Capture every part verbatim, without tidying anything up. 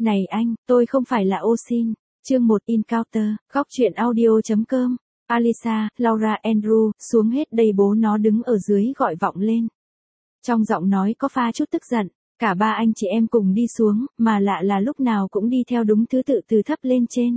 Này anh, tôi không phải là ô xin. Chương một Encounter, góc truyện audio.com. Alisa, Laura Andrew, xuống hết đây bố nó đứng ở dưới gọi vọng lên. Trong giọng nói có pha chút tức giận, cả ba anh chị em cùng đi xuống, mà lạ là lúc nào cũng đi theo đúng thứ tự từ thấp lên trên.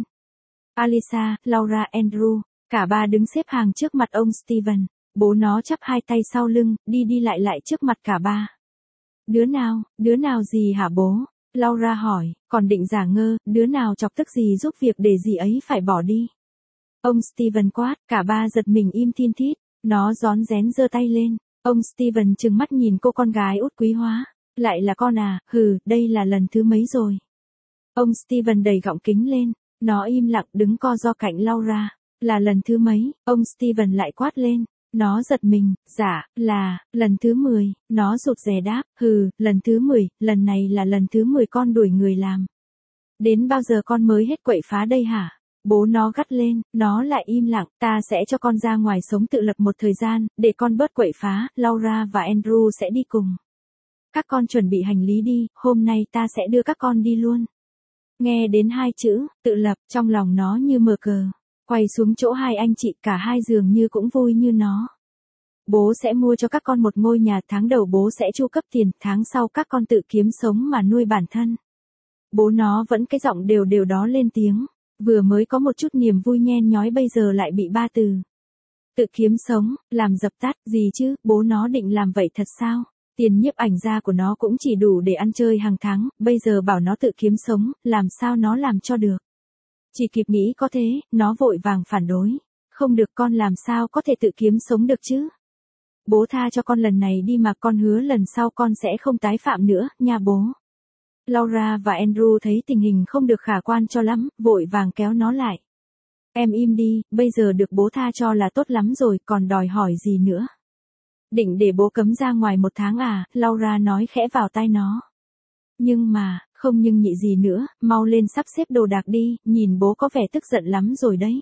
Alisa, Laura Andrew, cả ba đứng xếp hàng trước mặt ông Steven, bố nó chắp hai tay sau lưng, đi đi lại lại trước mặt cả ba. Đứa nào, đứa nào gì hả bố? Laura hỏi, còn định giả ngơ, đứa nào chọc tức gì giúp việc để dì ấy phải bỏ đi. Ông Steven quát, cả ba giật mình im thin thít, nó rón rén giơ tay lên. Ông Steven trừng mắt nhìn cô con gái út quý hóa, lại là con à, hừ, đây là lần thứ mấy rồi. Ông Steven đẩy gọng kính lên, nó im lặng đứng co ro cạnh Laura, là lần thứ mấy, ông Steven lại quát lên. Nó giật mình, dạ, là, lần thứ mười, nó rụt rè đáp, hừ, lần thứ mười, lần này là lần thứ mười con đuổi người làm. Đến bao giờ con mới hết quậy phá đây hả? Bố nó gắt lên, nó lại im lặng, ta sẽ cho con ra ngoài sống tự lập một thời gian, để con bớt quậy phá, Laura và Andrew sẽ đi cùng. Các con chuẩn bị hành lý đi, hôm nay ta sẽ đưa các con đi luôn. Nghe đến hai chữ, tự lập, trong lòng nó như mờ cờ. Quay xuống chỗ hai anh chị, cả hai dường như cũng vui như nó. Bố sẽ mua cho các con một ngôi nhà, tháng đầu bố sẽ chu cấp tiền, tháng sau các con tự kiếm sống mà nuôi bản thân. Bố nó vẫn cái giọng đều đều đó lên tiếng, vừa mới có một chút niềm vui nhen nhói bây giờ lại bị ba từ. Tự kiếm sống, làm dập tắt, gì chứ, bố nó định làm vậy thật sao? Tiền nhiếp ảnh gia của nó cũng chỉ đủ để ăn chơi hàng tháng, bây giờ bảo nó tự kiếm sống, làm sao nó làm cho được. Chỉ kịp nghĩ có thế, nó vội vàng phản đối. Không được, con làm sao có thể tự kiếm sống được chứ? Bố tha cho con lần này đi mà, con hứa lần sau con sẽ không tái phạm nữa, nha bố. Laura và Andrew thấy tình hình không được khả quan cho lắm, vội vàng kéo nó lại. Em im đi, bây giờ được bố tha cho là tốt lắm rồi, còn đòi hỏi gì nữa? Định để bố cấm ra ngoài một tháng à? Laura nói khẽ vào tai nó. Nhưng mà, không nhưng nhị gì nữa, mau lên sắp xếp đồ đạc đi, nhìn bố có vẻ tức giận lắm rồi đấy.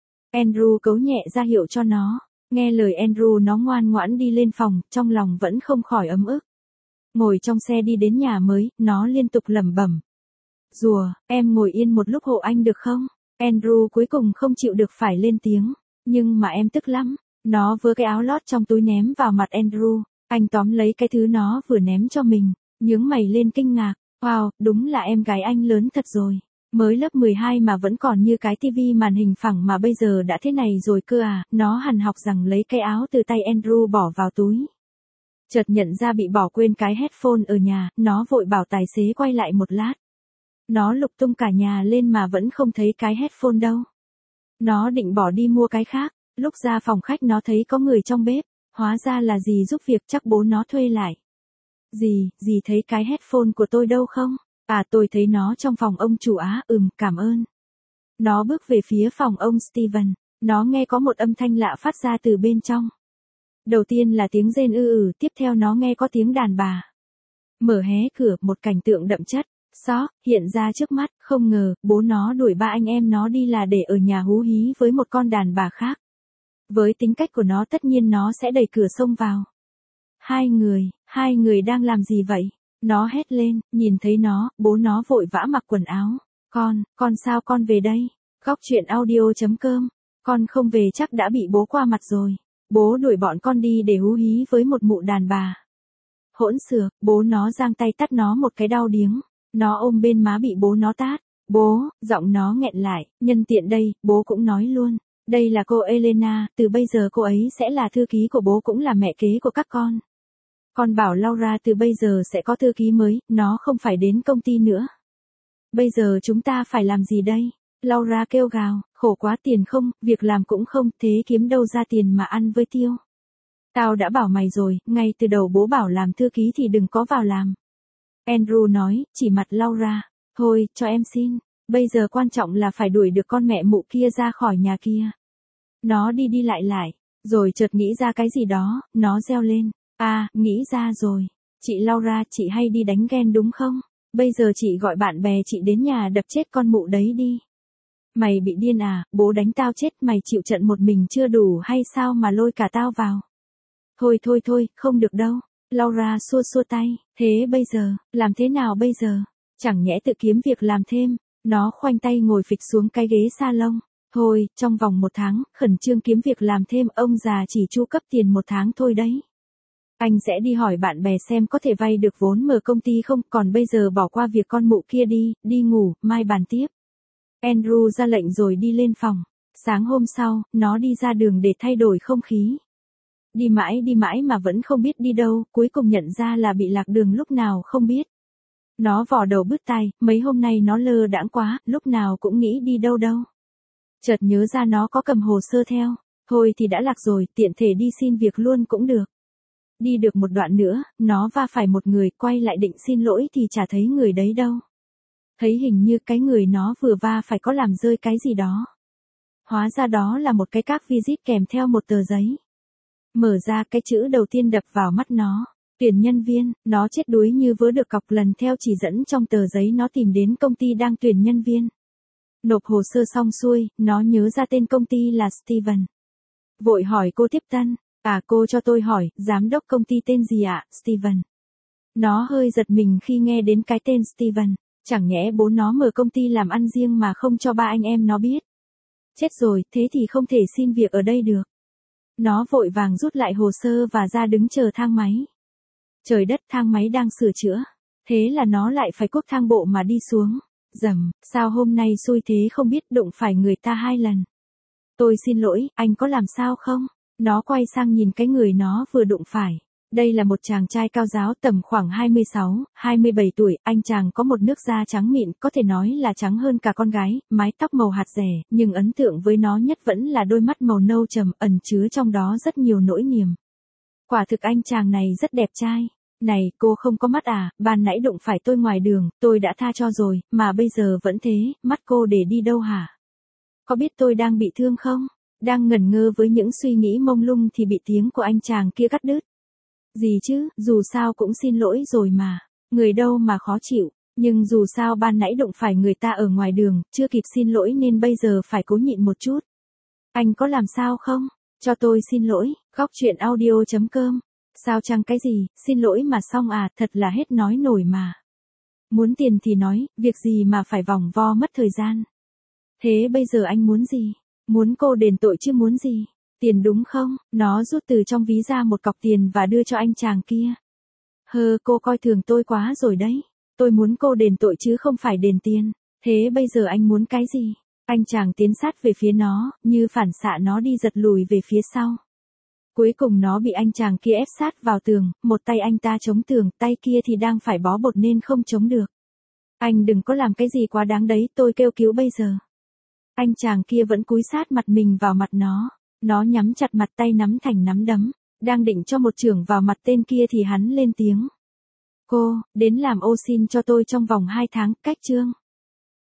Andrew cấu nhẹ ra hiệu cho nó, nghe lời Andrew nó ngoan ngoãn đi lên phòng, trong lòng vẫn không khỏi ấm ức. Ngồi trong xe đi đến nhà mới, nó liên tục lẩm bẩm. Rùa, em ngồi yên một lúc hộ anh được không? Andrew cuối cùng không chịu được phải lên tiếng, nhưng mà em tức lắm. Nó vơ cái áo lót trong túi ném vào mặt Andrew, anh tóm lấy cái thứ nó vừa ném cho mình, nhướng mày lên kinh ngạc. Wow, đúng là em gái anh lớn thật rồi. Mới lớp mười hai mà vẫn còn như cái tivi màn hình phẳng mà bây giờ đã thế này rồi cơ à. Nó hằn học rằng lấy cái áo từ tay Andrew bỏ vào túi. Chợt nhận ra bị bỏ quên cái headphone ở nhà, nó vội bảo tài xế quay lại một lát. Nó lục tung cả nhà lên mà vẫn không thấy cái headphone đâu. Nó định bỏ đi mua cái khác, lúc ra phòng khách nó thấy có người trong bếp, hóa ra là dì giúp việc, chắc bố nó thuê lại. Dì, dì thấy cái headphone của tôi đâu không? À, tôi thấy nó trong phòng ông chủ á, ừm, cảm ơn. Nó bước về phía phòng ông Steven, nó nghe có một âm thanh lạ phát ra từ bên trong. Đầu tiên là tiếng rên ư ử, tiếp theo nó nghe có tiếng đàn bà. Mở hé cửa, một cảnh tượng đậm chất, xót, hiện ra trước mắt, không ngờ, bố nó đuổi ba anh em nó đi là để ở nhà hú hí với một con đàn bà khác. Với tính cách của nó tất nhiên nó sẽ đẩy cửa xông vào. Hai người, hai người đang làm gì vậy? Nó hét lên, nhìn thấy nó, bố nó vội vã mặc quần áo. Con, con sao con về đây? Góc truyện audio.com. Con không về chắc đã bị bố qua mặt rồi. Bố đuổi bọn con đi để hú hí với một mụ đàn bà. Hỗn xược, bố nó giang tay tát nó một cái đau điếng. Nó ôm bên má bị bố nó tát. Bố, giọng nó nghẹn lại, nhân tiện đây, bố cũng nói luôn. Đây là cô Elena, từ bây giờ cô ấy sẽ là thư ký của bố cũng là mẹ kế của các con. Con bảo Laura từ bây giờ sẽ có thư ký mới, nó không phải đến công ty nữa. Bây giờ chúng ta phải làm gì đây? Laura kêu gào, khổ quá, tiền không, việc làm cũng không, thế kiếm đâu ra tiền mà ăn với tiêu. Tao đã bảo mày rồi, ngay từ đầu bố bảo làm thư ký thì đừng có vào làm. Andrew nói, chỉ mặt Laura, thôi, cho em xin, bây giờ quan trọng là phải đuổi được con mẹ mụ kia ra khỏi nhà kia. Nó đi đi lại lại, rồi chợt nghĩ ra cái gì đó, nó reo lên. À, nghĩ ra rồi. Chị Laura, chị hay đi đánh ghen đúng không? Bây giờ chị gọi bạn bè chị đến nhà đập chết con mụ đấy đi. Mày bị điên à, bố đánh tao chết, mày chịu trận một mình chưa đủ hay sao mà lôi cả tao vào? Thôi thôi thôi, không được đâu. Laura xua xua tay, thế bây giờ, làm thế nào bây giờ? Chẳng nhẽ tự kiếm việc làm thêm, nó khoanh tay ngồi phịch xuống cái ghế salon. Thôi, trong vòng một tháng, khẩn trương kiếm việc làm thêm, ông già chỉ chu cấp tiền một tháng thôi đấy. Anh sẽ đi hỏi bạn bè xem có thể vay được vốn mở công ty không, còn bây giờ bỏ qua việc con mụ kia đi, đi ngủ, mai bàn tiếp. Andrew ra lệnh rồi đi lên phòng. Sáng hôm sau, nó đi ra đường để thay đổi không khí. Đi mãi đi mãi mà vẫn không biết đi đâu, cuối cùng nhận ra là bị lạc đường lúc nào không biết. Nó vò đầu bứt tai, mấy hôm nay nó lơ đãng quá, lúc nào cũng nghĩ đi đâu đâu. Chợt nhớ ra nó có cầm hồ sơ theo, thôi thì đã lạc rồi, tiện thể đi xin việc luôn cũng được. Đi được một đoạn nữa, nó va phải một người, quay lại định xin lỗi thì chả thấy người đấy đâu. Thấy hình như cái người nó vừa va phải có làm rơi cái gì đó. Hóa ra đó là một cái card visit kèm theo một tờ giấy. Mở ra, cái chữ đầu tiên đập vào mắt nó. Tuyển nhân viên. Nó chết đuối như vớ được cọc, lần theo chỉ dẫn trong tờ giấy nó tìm đến công ty đang tuyển nhân viên. Nộp hồ sơ xong xuôi, nó nhớ ra tên công ty là Steven. Vội hỏi cô tiếp tân. À, cô cho tôi hỏi, giám đốc công ty tên gì ạ? Steven. Nó hơi giật mình khi nghe đến cái tên Steven. Chẳng nhẽ bố nó mở công ty làm ăn riêng mà không cho ba anh em nó biết. Chết rồi, thế thì không thể xin việc ở đây được. Nó vội vàng rút lại hồ sơ và ra đứng chờ thang máy. Trời đất, thang máy đang sửa chữa. Thế là nó lại phải cuốc thang bộ mà đi xuống. Dầm, sao hôm nay xui thế không biết đụng phải người ta hai lần. Tôi xin lỗi, anh có làm sao không? Nó quay sang nhìn cái người nó vừa đụng phải. Đây là một chàng trai cao ráo tầm khoảng hai mươi sáu, hai mươi bảy tuổi, anh chàng có một nước da trắng mịn, có thể nói là trắng hơn cả con gái, mái tóc màu hạt rẻ, nhưng ấn tượng với nó nhất vẫn là đôi mắt màu nâu trầm, ẩn chứa trong đó rất nhiều nỗi niềm. Quả thực anh chàng này rất đẹp trai. Này, cô không có mắt à, ban nãy đụng phải tôi ngoài đường, tôi đã tha cho rồi, mà bây giờ vẫn thế, mắt cô để đi đâu hả? Có biết tôi đang bị thương không? Đang ngẩn ngơ với những suy nghĩ mông lung thì bị tiếng của anh chàng kia cắt đứt. Gì chứ, dù sao cũng xin lỗi rồi mà. Người đâu mà khó chịu, nhưng dù sao ban nãy đụng phải người ta ở ngoài đường, chưa kịp xin lỗi nên bây giờ phải cố nhịn một chút. Anh có làm sao không? Cho tôi xin lỗi. Góc truyện audio chấm com. Sao chăng cái gì, xin lỗi mà xong à, thật là hết nói nổi mà. Muốn tiền thì nói, việc gì mà phải vòng vo mất thời gian. Thế bây giờ anh muốn gì? Muốn cô đền tội chứ muốn gì? Tiền đúng không? Nó rút từ trong ví ra một cọc tiền và đưa cho anh chàng kia. Hơ, cô coi thường tôi quá rồi đấy. Tôi muốn cô đền tội chứ không phải đền tiền. Thế bây giờ anh muốn cái gì? Anh chàng tiến sát về phía nó, như phản xạ nó đi giật lùi về phía sau. Cuối cùng nó bị anh chàng kia ép sát vào tường, một tay anh ta chống tường, tay kia thì đang phải bó bột nên không chống được. Anh đừng có làm cái gì quá đáng đấy, tôi kêu cứu bây giờ. Anh chàng kia vẫn cúi sát mặt mình vào mặt nó. Nó nhắm chặt mặt, tay nắm thành nắm đấm, đang định cho một chưởng vào mặt tên kia thì hắn lên tiếng. Cô, đến làm ô sin cho tôi trong vòng hai tháng, cách chương.